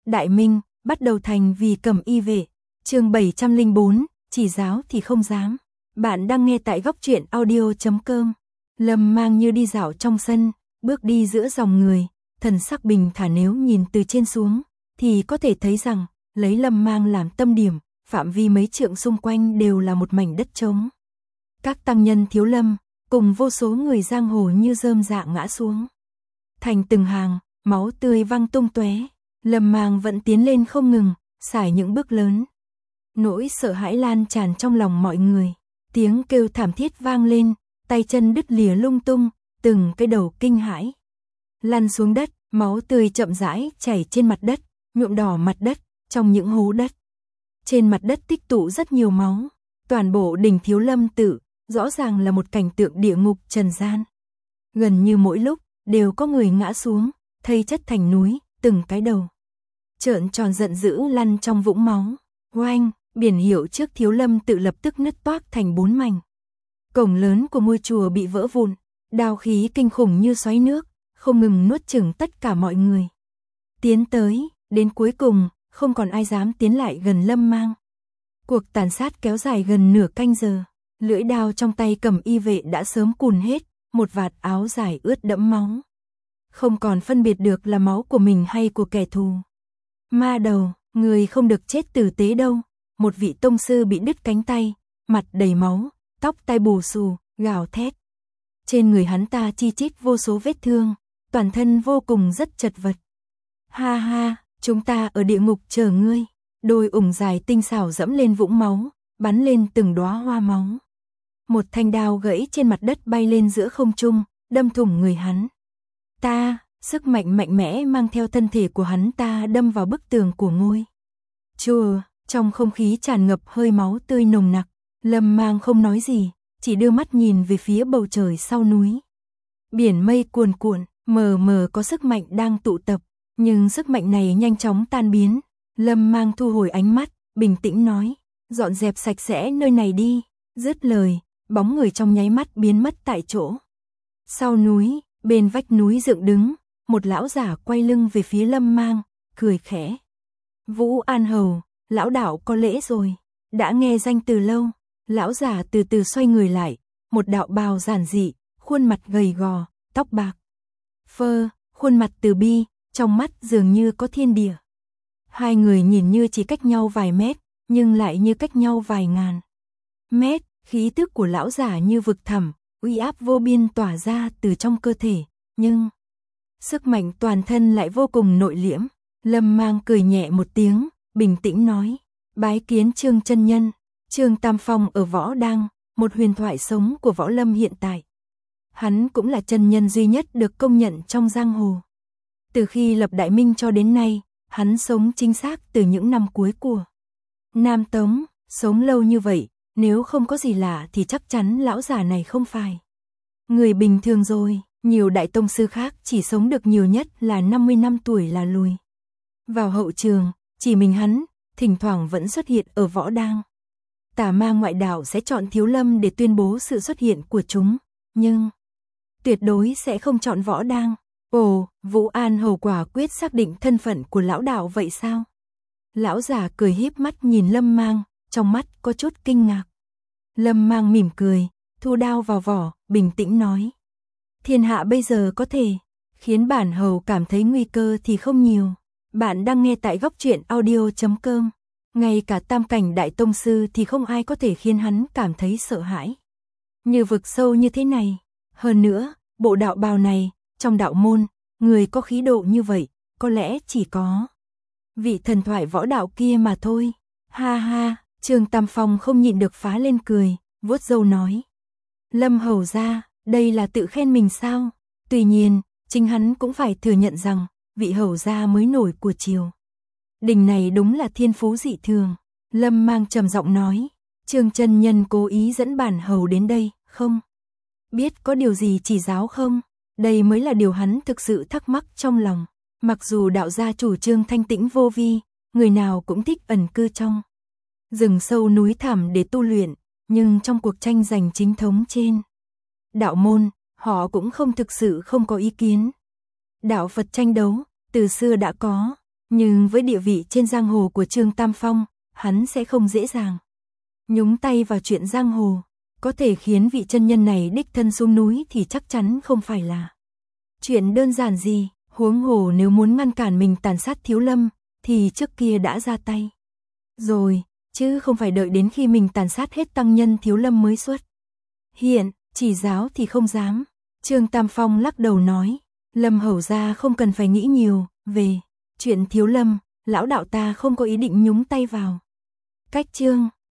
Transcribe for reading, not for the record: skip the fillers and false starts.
Đại Minh, bắt đầu thành vì Cẩm Y vệ. Chương 704, chỉ giáo thì không dám. Bạn đang nghe tại góc truyện audio.com. Lâm Mang như đi dạo trong sân, bước đi giữa dòng người, thần sắc bình thản, nếu nhìn từ trên xuống thì có thể thấy rằng, lấy Lâm Mang làm tâm điểm, phạm vi mấy trượng xung quanh đều là một mảnh đất trống. Các tăng nhân thiếu lâm, cùng vô số người giang hồ như rơm rạ ngã xuống. Thành từng hàng, máu tươi văng tung tóe. Lâm Mang vẫn tiến lên không ngừng, sải những bước lớn. Nỗi sợ hãi lan tràn trong lòng mọi người. Tiếng kêu thảm thiết vang lên, tay chân đứt lìa lung tung, từng cái đầu kinh hãi lăn xuống đất, máu tươi chậm rãi chảy trên mặt đất, nhuộm đỏ mặt đất. Trong những hố đất, trên mặt đất tích tụ rất nhiều máu. Toàn bộ đình Thiếu Lâm tự rõ ràng là một cảnh tượng địa ngục trần gian. Gần như mỗi lúc đều có người ngã xuống, thây chất thành núi, từng cái đầu trợn tròn giận dữ lăn trong vũng máu. Oanh, biển hiệu trước Thiếu Lâm tự lập tức nứt toác thành 4 mảnh. Cổng lớn của ngôi chùa bị vỡ vụn, đao khí kinh khủng như xoáy nước, không ngừng nuốt chửng tất cả mọi người. Tiến tới, đến cuối cùng, không còn ai dám tiến lại gần Lâm Mang. Cuộc tàn sát kéo dài gần nửa canh giờ, lưỡi đao trong tay Cẩm Y vệ đã sớm cùn hết, một vạt áo dài ướt đẫm máu. Không còn phân biệt được là máu của mình hay của kẻ thù. Ma đầu, người không được chết tử tế đâu. Một vị tông sư bị đứt cánh tay, mặt đầy máu, tóc tai bù xù, gào thét. Trên người hắn ta chi chít vô số vết thương, toàn thân vô cùng rất chật vật. Ha ha, chúng ta ở địa ngục chờ ngươi. Đôi ủng dài tinh xảo dẫm lên vũng máu, bắn lên từng đóa hoa máu. Một thanh đao gãy trên mặt đất bay lên giữa không trung, đâm thủng người hắn. Sức mạnh mạnh mẽ mang theo thân thể của hắn ta đâm vào bức tường của ngôi chùa. Trong không khí tràn ngập hơi máu tươi nồng nặc. Lâm Mang không nói gì, chỉ đưa mắt nhìn về phía bầu trời sau núi. Biển mây cuồn cuộn, mờ mờ có sức mạnh đang tụ tập, nhưng sức mạnh này nhanh chóng tan biến. Lâm Mang thu hồi ánh mắt, bình tĩnh nói, dọn dẹp sạch sẽ nơi này đi. Dứt lời, bóng người trong nháy mắt biến mất tại chỗ. Sau núi, bên vách núi dựng đứng, một lão giả quay lưng về phía Lâm Mang, cười khẽ. Vũ An Hầu, lão đạo có lễ rồi, đã nghe danh từ lâu. Lão giả từ từ xoay người lại, một đạo bào giản dị, khuôn mặt gầy gò, tóc bạc phơ, khuôn mặt từ bi, trong mắt dường như có thiên địa. Hai người nhìn như chỉ cách nhau vài mét, nhưng lại như cách nhau vài ngàn mét. Khí tức của lão giả như vực thẳm, uy áp vô biên tỏa ra từ trong cơ thể, nhưng sức mạnh toàn thân lại vô cùng nội liễm. Lâm Mang cười nhẹ một tiếng, bình tĩnh nói, bái kiến Trương chân nhân. Trương Tam Phong ở Võ Đăng, một huyền thoại sống của võ lâm hiện tại. Hắn cũng là chân nhân duy nhất được công nhận trong giang hồ. Từ khi lập Đại Minh cho đến nay, hắn sống chính xác từ những năm cuối của Nam Tống. Sống lâu như vậy, nếu không có gì lạ thì chắc chắn lão già này không phải người bình thường rồi. Nhiều đại tông sư khác chỉ sống được nhiều nhất là 50 năm tuổi là lùi vào hậu trường, chỉ mình hắn thỉnh thoảng vẫn xuất hiện ở Võ Đăng. Tà ma ngoại đạo sẽ chọn Thiếu Lâm để tuyên bố sự xuất hiện của chúng, nhưng tuyệt đối sẽ không chọn Võ Đăng. Ồ, Vũ An Hầu quả quyết xác định thân phận của lão đạo vậy sao? Lão già cười híp mắt nhìn Lâm Mang, trong mắt có chút kinh ngạc. Lâm Mang mỉm cười, thu đao vào vỏ, bình tĩnh nói. Thiên hạ bây giờ có thể khiến bản hầu cảm thấy nguy cơ thì không nhiều. Bạn đang nghe tại góc truyện audio.com. Ngay cả tam cảnh đại tông sư thì không ai có thể khiến hắn cảm thấy sợ hãi như vực sâu như thế này. Hơn nữa, bộ đạo bào này, trong đạo môn, người có khí độ như vậy, có lẽ chỉ có vị thần thoại võ đạo kia mà thôi. Ha ha, Trương Tam Phong không nhịn được phá lên cười, vuốt râu nói. Lâm hầu gia, đây là tự khen mình sao? Tuy nhiên, chính hắn cũng phải thừa nhận rằng, vị hầu gia mới nổi của triều đình này đúng là thiên phú dị thường. Lâm Mang trầm giọng nói, Trương chân nhân cố ý dẫn bản hầu đến đây, không biết có điều gì chỉ giáo không? Đây mới là điều hắn thực sự thắc mắc trong lòng. Mặc dù đạo gia chủ trương thanh tĩnh vô vi, người nào cũng thích ẩn cư trong rừng sâu núi thẳm để tu luyện, nhưng trong cuộc tranh giành chính thống trên đạo môn, họ cũng không thực sự không có ý kiến. Đạo Phật tranh đấu, từ xưa đã có, Nhưng với địa vị trên giang hồ của Trương Tam Phong, hắn sẽ không dễ dàng nhúng tay vào chuyện giang hồ. Có thể khiến vị chân nhân này đích thân xuống núi thì chắc chắn không phải là chuyện đơn giản gì. Huống hồ nếu muốn ngăn cản mình tàn sát Thiếu Lâm, thì trước kia đã ra tay rồi, chứ không phải đợi đến khi mình tàn sát hết tăng nhân Thiếu Lâm mới xuất hiện. Chỉ giáo thì không dám. Trương Tam Phong lắc đầu nói, Lâm hầu gia không cần phải nghĩ nhiều về chuyện Thiếu Lâm, lão đạo ta không có ý định nhúng tay vào. Cách Trương